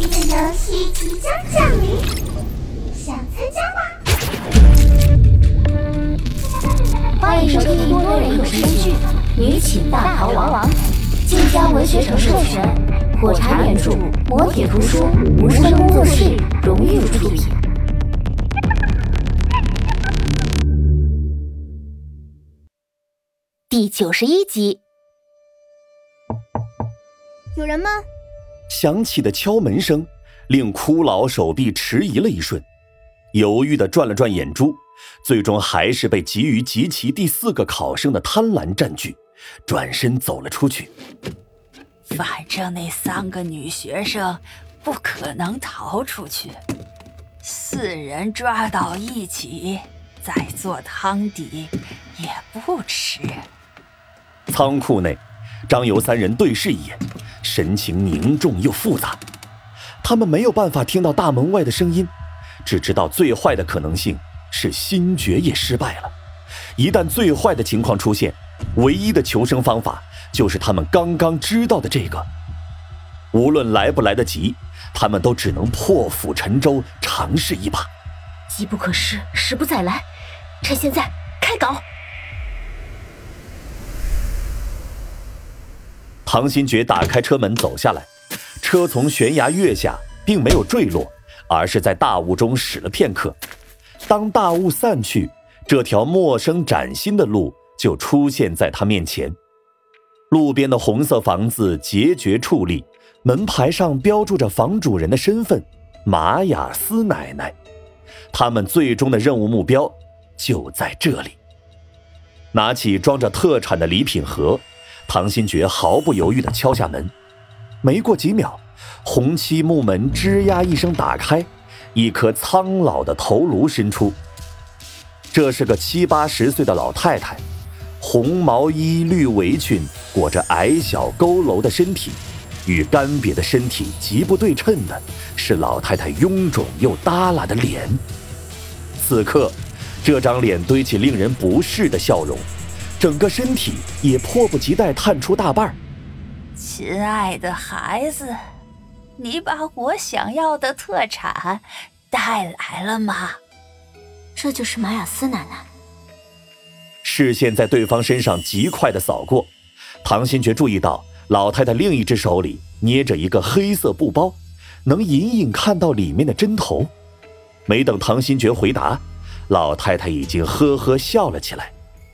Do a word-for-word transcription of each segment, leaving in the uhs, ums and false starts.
的游戏即将降临，想参加吗？ 欢迎收听多人有声剧《女寝大逃亡》，晋江文学城授权，火柴原著，磨铁图书，无声工作室荣誉出品。第九十一集。 有人吗？ 响起的敲门声令骷髅手臂迟疑了一瞬，犹豫地转了转眼珠，最终还是被急于集齐第四个考生的贪婪占据，转身走了出去。 反正那三个女学生不可能逃出去，四人抓到一起再做汤底也不迟。 仓库内，张游三人对视一眼，神情凝重又复杂。他们没有办法听到大门外的声音，只知道最坏的可能性是心诀也失败了。一旦最坏的情况出现，唯一的求生方法就是他们刚刚知道的这个。无论来不来得及，他们都只能破釜沉舟，尝试一把。 机不可失，时不再来，趁现在开搞。 唐新觉打开车门走下来，车从悬崖跃下，并没有坠落，而是在大雾中驶了片刻。当大雾散去，这条陌生崭新的路就出现在他面前。路边的红色房子节节矗立，门牌上标注着房主人的身份马雅斯奶奶。他们最终的任务目标就在这里。拿起装着特产的礼品盒，唐新觉毫不犹豫地敲下门。没过几秒，红漆木门吱呀一声打开，一颗苍老的头颅伸出。这是个七八十岁的老太太，红毛衣绿围裙裹着矮小佝偻的身体，与干瘪的身体极不对称的是老太太臃肿又耷拉的脸。此刻这张脸堆起令人不适的笑容，整个身体也迫不及待探出大半。 亲爱的孩子，你把我想要的特产带来了吗？ 这就是马雅斯奶奶。 视线在对方身上极快地扫过，唐新觉注意到老太太另一只手里捏着一个黑色布包，能隐隐看到里面的针头。没等唐新觉回答，老太太已经呵呵笑了起来。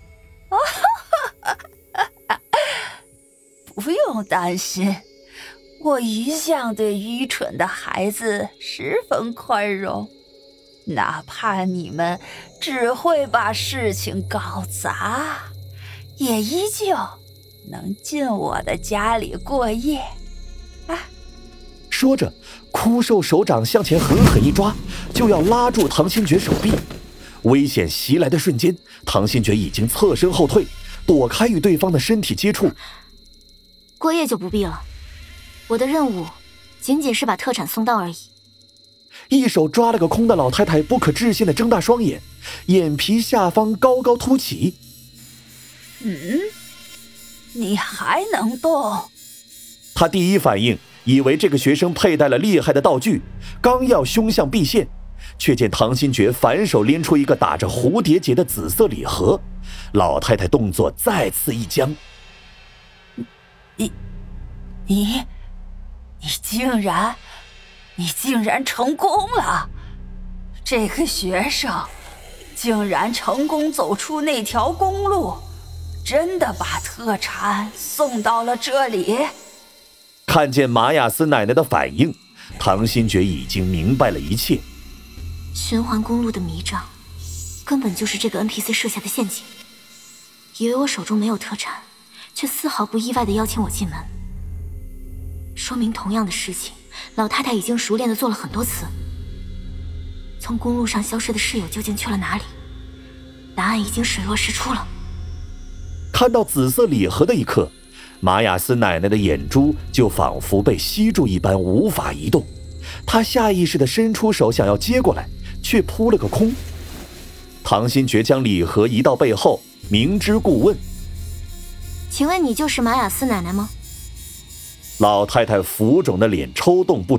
不用担心，我一向对愚蠢的孩子十分宽容，哪怕你们只会把事情搞砸，也依旧能进我的家里过夜。啊！ 说着，枯瘦手掌向前狠狠一抓，就要拉住唐新觉手臂。危险袭来的瞬间，唐新觉已经侧身后退，躲开与对方的身体接触。 过夜就不必了，我的任务仅仅是把特产送到而已。 一手抓了个空的老太太不可置信地睁大双眼，眼皮下方高高凸起。 嗯，你还能动？ 他第一反应以为这个学生佩戴了厉害的道具，刚要凶相毕现，却见唐新觉反手拎出一个打着蝴蝶结的紫色礼盒。老太太动作再次一僵。 你你你竟然你竟然成功了！这个学生竟然成功走出那条公路，真的把特产送到了这里。 看见马雅斯奶奶的反应，唐新觉已经明白了一切。 循环公路的迷障根本就是这个 N P C 设下的陷阱，以为我手中没有特产，却丝毫不意外地邀请我进门，说明同样的事情老太太已经熟练地做了很多次。从公路上消失的室友究竟去了哪里？答案已经水落石出了。 看到紫色礼盒的一刻，马雅斯奶奶的眼珠就仿佛被吸住一般无法移动，她下意识地伸出手想要接过来，却扑了个空。唐新觉将礼盒移到背后，明知故问： 请问你就是马雅斯奶奶吗？ 老太太浮肿的脸抽动不止，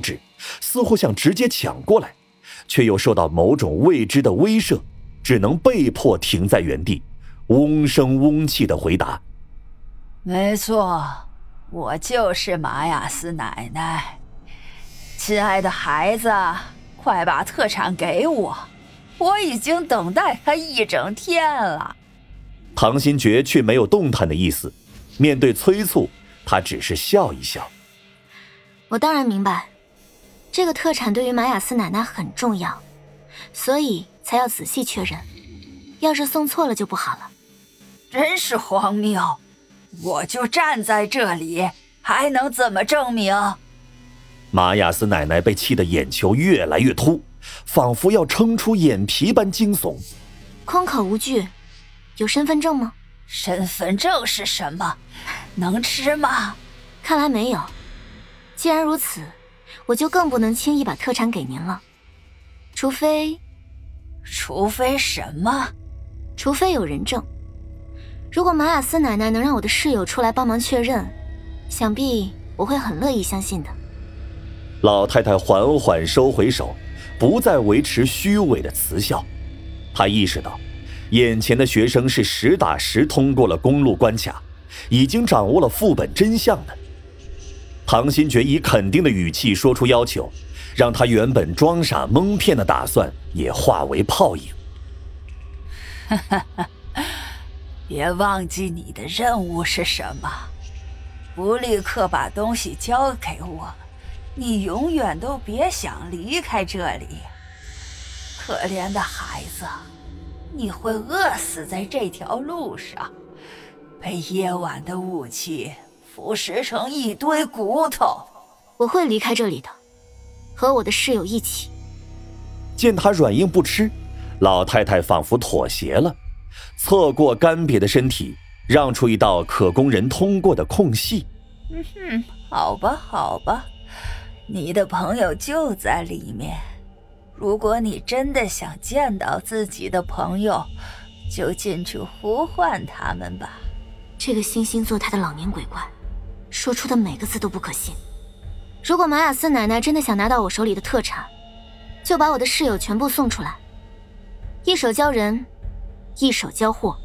似乎想直接抢过来，却又受到某种未知的威慑，只能被迫停在原地，嗡声嗡气地回答： 没错，我就是玛雅斯奶奶。亲爱的孩子，快把特产给我，我已经等待它一整天了。 唐新觉却没有动弹的意思，面对催促，他只是笑一笑。 我当然明白，这个特产对于玛雅斯奶奶很重要，所以才要仔细确认，要是送错了就不好了。 真是荒谬，我就站在这里，还能怎么证明？ 玛雅斯奶奶被气得眼球越来越凸，仿佛要撑出眼皮般惊悚。 空口无据，有身份证吗？ 身份证是什么？能吃吗？ 看来没有。既然如此，我就更不能轻易把特产给您了。除非…… 除非什么？ 除非有人证。如果玛雅斯奶奶能让我的室友出来帮忙确认，想必我会很乐意相信的。 老太太缓缓收回手，不再维持虚伪的慈笑。她意识到，眼前的学生是实打实通过了公路关卡，已经掌握了副本真相的。唐新觉以肯定的语气说出要求，让他原本装傻蒙骗的打算也化为泡影。 哈哈哈，别忘记你的任务是什么，不立刻把东西交给我，你永远都别想离开这里。可怜的孩子，你会饿死在这条路上，被夜晚的雾气腐蚀成一堆骨头。 我会离开这里的，和我的室友一起。 见他软硬不吃，老太太仿佛妥协了，侧过干瘪的身体，让出一道可供人通过的空隙。 嗯哼，好吧好吧，你的朋友就在里面，如果你真的想见到自己的朋友，就进去呼唤他们吧。 这个惺惺作态的老年鬼怪，说出的每个字都不可信。如果玛雅斯奶奶真的想拿到我手里的特产，就把我的室友全部送出来，一手交人，一手交货。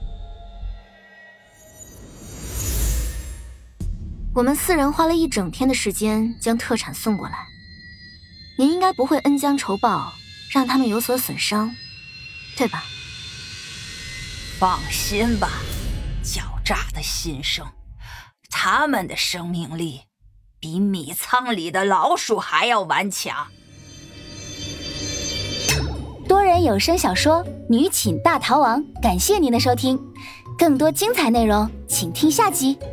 我们四人花了一整天的时间将特产送过来，您应该不会恩将仇报，让他们有所损伤，对吧？ 放心吧，狡诈的新生，他们的生命力比米仓里的老鼠还要顽强。 多人有声小说《女寝大逃亡》，感谢您的收听，更多精彩内容请听下集。